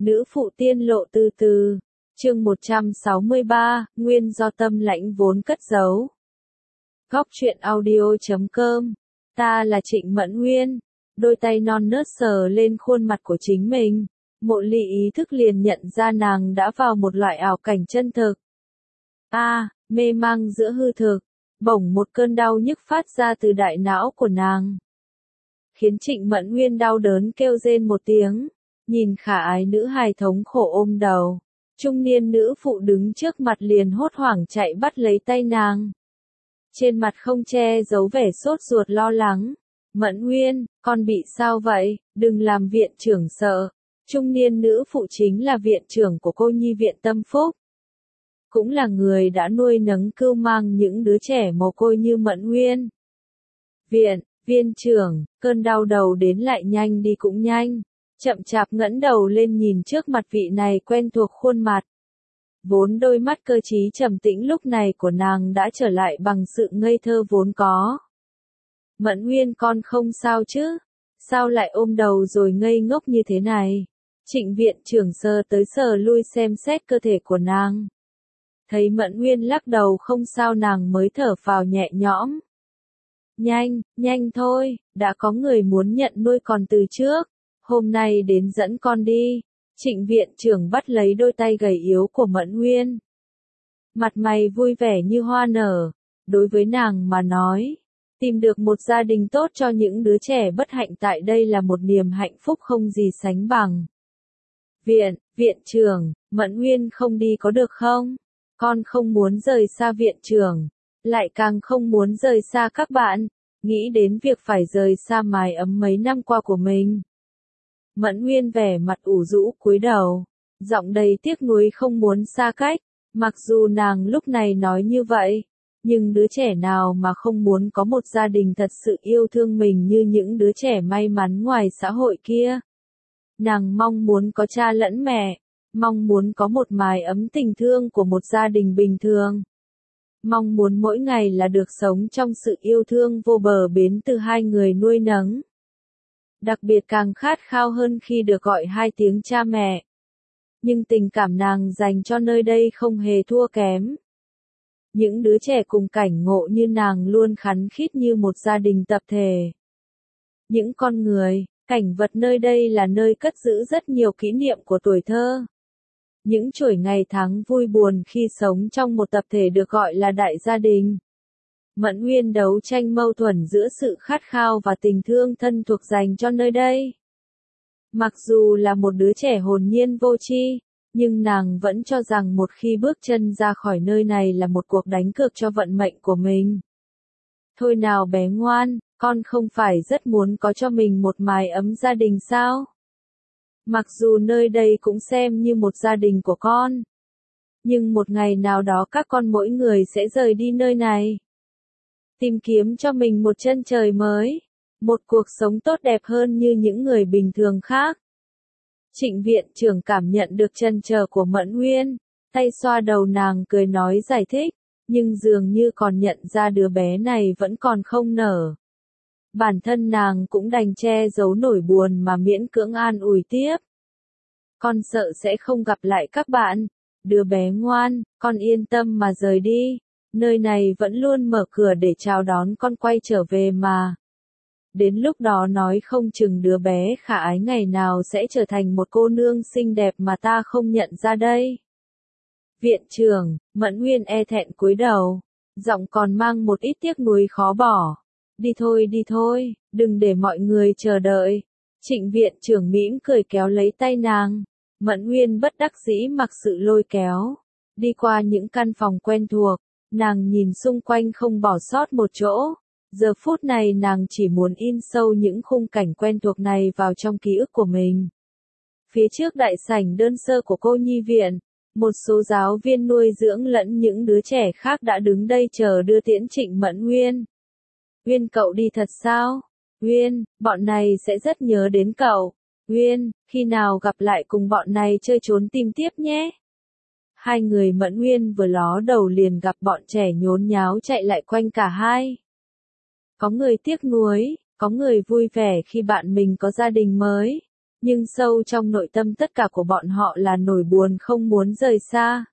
Nữ phụ tiên lộ từ từ. Chương 163, nguyên do tâm lãnh vốn cất giấu. Góc truyện audio.com. Ta là Trịnh Mẫn Nguyên. Đôi tay non nớt sờ lên khuôn mặt của chính mình. Mộ Ly ý thức liền nhận ra nàng đã vào một loại ảo cảnh chân thực. Mê mang giữa hư thực. Bỗng một cơn đau nhức phát ra từ đại não của nàng, khiến Trịnh Mẫn Nguyên đau đớn kêu rên một tiếng. Nhìn khả ái nữ hài thống khổ ôm đầu, trung niên nữ phụ đứng trước mặt liền hốt hoảng chạy bắt lấy tay nàng. Trên mặt không che giấu vẻ sốt ruột lo lắng. Mẫn Nguyên, con bị sao vậy? Đừng làm viện trưởng sợ. Trung niên nữ phụ chính là viện trưởng của cô nhi viện Tâm Phúc, cũng là người đã nuôi nấng cưu mang những đứa trẻ mồ côi như Mẫn Nguyên. Viên trưởng, cơn đau đầu đến lại nhanh đi cũng nhanh. Chậm chạp ngẩng đầu lên nhìn trước mặt vị này quen thuộc khuôn mặt. Vốn đôi mắt cơ trí trầm tĩnh lúc này của nàng đã trở lại bằng sự ngây thơ vốn có. Mẫn Nguyên, con không sao chứ? Sao lại ôm đầu rồi ngây ngốc như thế này? Trịnh viện trưởng sờ tới sờ lui xem xét cơ thể của nàng. Thấy Mẫn Nguyên lắc đầu không sao nàng mới thở phào nhẹ nhõm. Nhanh thôi, đã có người muốn nhận nuôi con từ trước. Hôm nay đến dẫn con đi. Trịnh viện trưởng bắt lấy đôi tay gầy yếu của Mẫn Nguyên. Mặt mày vui vẻ như hoa nở. Đối với nàng mà nói, tìm được một gia đình tốt cho những đứa trẻ bất hạnh tại đây là một niềm hạnh phúc không gì sánh bằng. Viện trưởng, Mẫn Nguyên không đi có được không? Con không muốn rời xa viện trưởng, lại càng không muốn rời xa các bạn, nghĩ đến việc phải rời xa mái ấm mấy năm qua của mình. Mẫn Nguyên vẻ mặt ủ rũ cúi đầu, giọng đầy tiếc nuối không muốn xa cách. Mặc dù nàng lúc này nói như vậy, nhưng đứa trẻ nào mà không muốn có một gia đình thật sự yêu thương mình như những đứa trẻ may mắn ngoài xã hội kia. Nàng mong muốn có cha lẫn mẹ, mong muốn có một mái ấm tình thương của một gia đình bình thường. Mong muốn mỗi ngày là được sống trong sự yêu thương vô bờ bến từ hai người nuôi nấng. Đặc biệt càng khát khao hơn khi được gọi hai tiếng cha mẹ. Nhưng tình cảm nàng dành cho nơi đây không hề thua kém. Những đứa trẻ cùng cảnh ngộ như nàng luôn khắn khít như một gia đình tập thể. Những con người, cảnh vật nơi đây là nơi cất giữ rất nhiều kỷ niệm của tuổi thơ. Những chuỗi ngày tháng vui buồn khi sống trong một tập thể được gọi là đại gia đình. Mẫn Nguyên đấu tranh mâu thuẫn giữa sự khát khao và tình thương thân thuộc dành cho nơi đây. Mặc dù là một đứa trẻ hồn nhiên vô tri, nhưng nàng vẫn cho rằng một khi bước chân ra khỏi nơi này là một cuộc đánh cược cho vận mệnh của mình. Thôi nào bé ngoan, con không phải rất muốn có cho mình một mái ấm gia đình sao? Mặc dù nơi đây cũng xem như một gia đình của con, nhưng một ngày nào đó các con mỗi người sẽ rời đi nơi này. Tìm kiếm cho mình một chân trời mới, một cuộc sống tốt đẹp hơn như những người bình thường khác. Trịnh viện trưởng cảm nhận được trăn trở của Mẫn Nguyên, tay xoa đầu nàng cười nói giải thích, nhưng dường như còn nhận ra đứa bé này vẫn còn không nở. Bản thân nàng cũng đành che giấu nỗi buồn mà miễn cưỡng an ủi tiếp. Con sợ sẽ không gặp lại các bạn. Đứa bé ngoan, con yên tâm mà rời đi. Nơi này vẫn luôn mở cửa để chào đón con quay trở về mà. Đến lúc đó nói không chừng đứa bé khả ái ngày nào sẽ trở thành một cô nương xinh đẹp mà ta không nhận ra đây. Viện trưởng, Mẫn Nguyên e thẹn cúi đầu, giọng còn mang một ít tiếc nuối khó bỏ. Đi thôi, đừng để mọi người chờ đợi. Trịnh viện trưởng mỉm cười kéo lấy tay nàng. Mẫn Nguyên bất đắc dĩ mặc sự lôi kéo. Đi qua những căn phòng quen thuộc, nàng nhìn xung quanh không bỏ sót một chỗ. Giờ phút này nàng chỉ muốn in sâu những khung cảnh quen thuộc này vào trong ký ức của mình. Phía trước đại sảnh đơn sơ của cô nhi viện, một số giáo viên nuôi dưỡng lẫn những đứa trẻ khác đã đứng đây chờ đưa tiễn Trịnh Mẫn Nguyên. Nguyên, cậu đi thật sao? Nguyên, bọn này sẽ rất nhớ đến cậu. Nguyên, khi nào gặp lại cùng bọn này chơi trốn tìm tiếp nhé. Hai người Mẫn Nguyên vừa ló đầu liền gặp bọn trẻ nhốn nháo chạy lại quanh cả hai. Có người tiếc nuối, có người vui vẻ khi bạn mình có gia đình mới. Nhưng sâu trong nội tâm tất cả của bọn họ là nỗi buồn không muốn rời xa.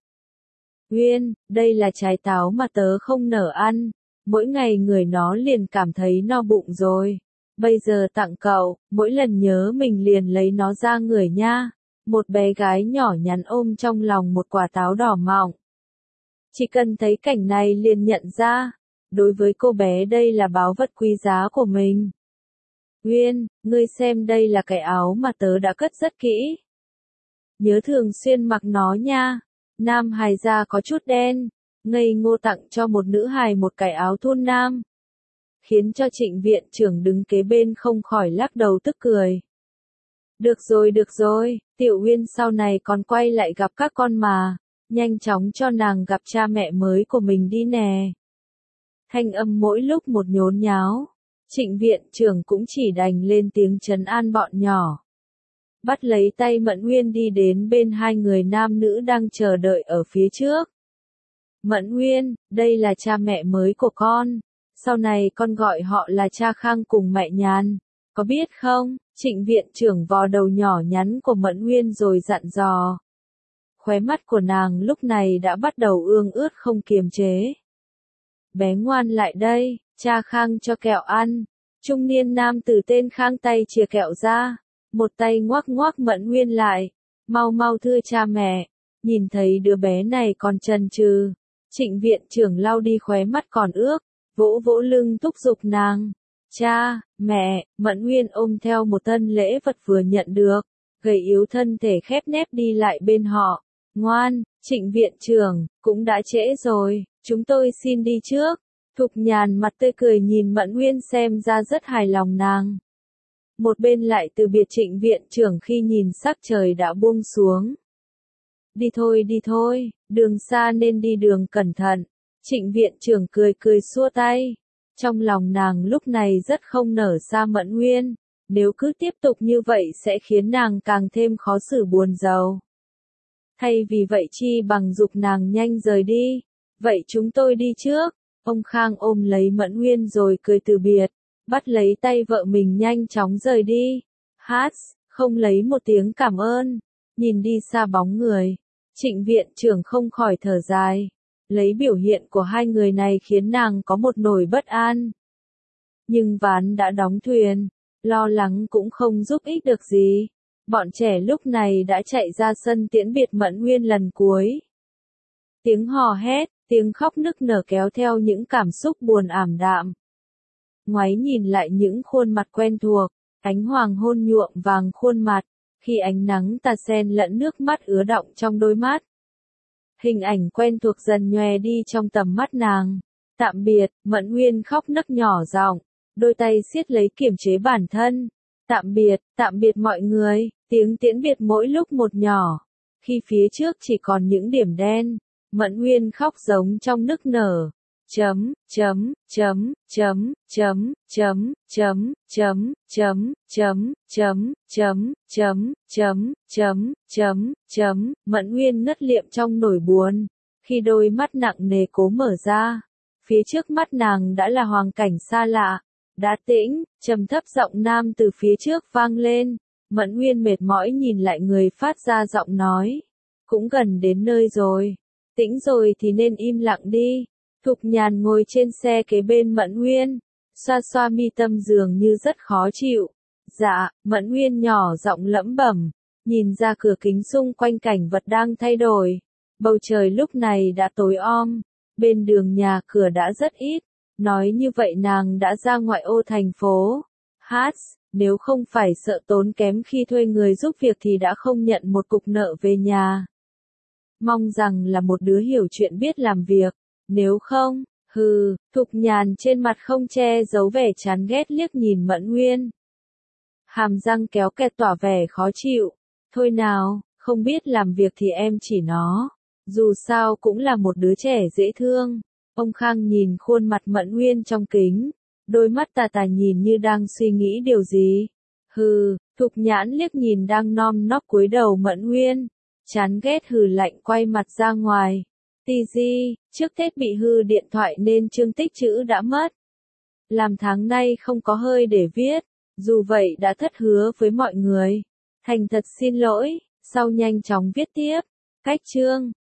Uyên, đây là trái táo mà tớ không nỡ ăn, mỗi ngày ngửi nó liền cảm thấy no bụng rồi. Bây giờ tặng cậu, mỗi lần nhớ mình liền lấy nó ra ngửi nha. Một bé gái nhỏ nhắn ôm trong lòng một quả táo đỏ mọng. Chỉ cần thấy cảnh này liền nhận ra, đối với cô bé đây là báu vật quý giá của mình. Uyên, ngươi xem đây là cái áo mà tớ đã cất rất kỹ. Nhớ thường xuyên mặc nó nha. Nam hài da có chút đen, ngây ngô tặng cho một nữ hài một cái áo thun nam. Khiến cho Trịnh viện trưởng đứng kế bên không khỏi lắc đầu tức cười. Được rồi, Tiểu Uyên sau này còn quay lại gặp các con mà, nhanh chóng cho nàng gặp cha mẹ mới của mình đi nè. Thanh âm mỗi lúc một nhốn nháo, Trịnh viện trưởng cũng chỉ đành lên tiếng trấn an bọn nhỏ. Bắt lấy tay Mẫn Uyên đi đến bên hai người nam nữ đang chờ đợi ở phía trước. Mẫn Uyên, đây là cha mẹ mới của con, sau này con gọi họ là cha Khang cùng mẹ Nhàn, có biết không? Trịnh viện trưởng vò đầu nhỏ nhắn của Mẫn Uyên rồi dặn dò. Khóe mắt của nàng lúc này đã bắt đầu ương ướt không kiềm chế. Bé ngoan lại đây, cha Khang cho kẹo ăn. Trung niên nam tử tên Khang tay chìa kẹo ra, một tay ngoắc ngoắc Mẫn Uyên lại. Mau thưa cha mẹ, nhìn thấy đứa bé này còn chần chừ. Trịnh viện trưởng lau đi khóe mắt còn ướt, vỗ vỗ lưng thúc giục nàng. Cha, mẹ, Mẫn Uyên ôm theo một thân lễ vật vừa nhận được, gầy yếu thân thể khép nép đi lại bên họ. Ngoan, Trịnh viện trưởng, cũng đã trễ rồi, chúng tôi xin đi trước. Thục Nhàn mặt tươi cười nhìn Mẫn Uyên xem ra rất hài lòng nàng. Một bên lại từ biệt Trịnh viện trưởng khi nhìn sắc trời đã buông xuống. Đi thôi, đường xa nên đi đường cẩn thận. Trịnh viện trưởng cười xua tay. Trong lòng nàng lúc này rất không nở xa Mẫn Uyên, nếu cứ tiếp tục như vậy sẽ khiến nàng càng thêm khó xử buồn rầu. Thay vì vậy chi bằng giục nàng nhanh rời đi, vậy chúng tôi đi trước. Ông Khang ôm lấy Mẫn Uyên rồi cười từ biệt, bắt lấy tay vợ mình nhanh chóng rời đi. Không lấy một tiếng cảm ơn, nhìn đi xa bóng người, Trịnh viện trưởng không khỏi thở dài. Lấy biểu hiện của hai người này khiến nàng có một nỗi bất an. Nhưng ván đã đóng thuyền, lo lắng cũng không giúp ích được gì. Bọn trẻ lúc này đã chạy ra sân tiễn biệt Mẫn Uyên lần cuối. Tiếng hò hét, tiếng khóc nức nở kéo theo những cảm xúc buồn ảm đạm. Ngoái nhìn lại những khuôn mặt quen thuộc, ánh hoàng hôn nhuộm vàng khuôn mặt, khi ánh nắng tà sen lẫn nước mắt ứa đọng trong đôi mắt. Hình ảnh quen thuộc dần nhòe đi trong tầm mắt nàng. Tạm biệt, Mẫn Uyên khóc nấc nhỏ giọng, đôi tay siết lấy kiềm chế bản thân. Tạm biệt mọi người, tiếng tiễn biệt mỗi lúc một nhỏ. Khi phía trước chỉ còn những điểm đen, Mẫn Uyên khóc giống trong nức nở. Mẫn Uyên ngất liệm trong nỗi buồn, khi đôi mắt nặng nề cố mở ra, phía trước mắt nàng đã là hoàn cảnh xa lạ, đã tĩnh, trầm thấp giọng nam từ phía trước vang lên. Mẫn Uyên mệt mỏi nhìn lại người phát ra giọng nói, cũng gần đến nơi rồi, tĩnh rồi thì nên im lặng đi. Thục Nhàn ngồi trên xe kế bên Mẫn Uyên, xoa mi tâm dường như rất khó chịu. Dạ, Mẫn Uyên nhỏ giọng lẩm bẩm, nhìn ra cửa kính xung quanh cảnh vật đang thay đổi. Bầu trời lúc này đã tối om, bên đường nhà cửa đã rất ít. Nói như vậy nàng đã ra ngoại ô thành phố. Nếu không phải sợ tốn kém khi thuê người giúp việc thì đã không nhận một cục nợ về nhà. Mong rằng là một đứa hiểu chuyện biết làm việc. Nếu không, Thục Nhàn trên mặt không che giấu vẻ chán ghét liếc nhìn Mẫn Uyên. Hàm răng kéo kẹt tỏ vẻ khó chịu. Thôi nào, không biết làm việc thì em chỉ nó. Dù sao cũng là một đứa trẻ dễ thương. Ông Khang nhìn khuôn mặt Mẫn Uyên trong kính. Đôi mắt tà nhìn như đang suy nghĩ điều gì. Thục Nhãn liếc nhìn đang nom nóp cúi đầu Mẫn Uyên. Chán ghét hừ lạnh quay mặt ra ngoài. Trước Tết bị hư điện thoại nên chương tích chữ đã mất. Làm tháng nay không có hơi để viết, dù vậy đã thất hứa với mọi người. Thành thật xin lỗi, sau nhanh chóng viết tiếp. Cách chương